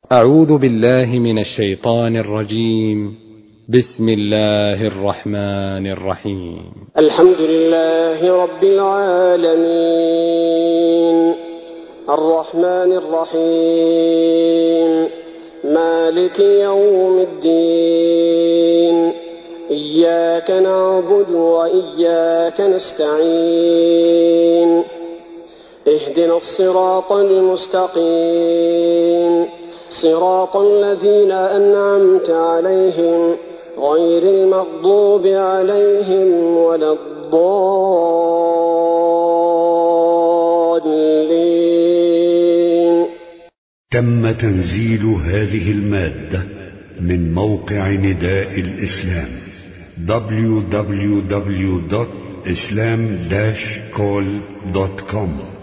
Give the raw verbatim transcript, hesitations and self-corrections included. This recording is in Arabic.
أعوذ بالله من الشيطان الرجيم. بسم الله الرحمن الرحيم. الحمد لله رب العالمين الرحمن الرحيم مالك يوم الدين إياك نعبد وإياك نستعين اهدنا الصراط المستقيم صراط الذين أنعمت عليهم غير المغضوب عليهم ولا الضالين. تم تنزيل هذه المادة من موقع نداء الإسلام دبليو دبليو دبليو دوت إسلام داش كول دوت كوم.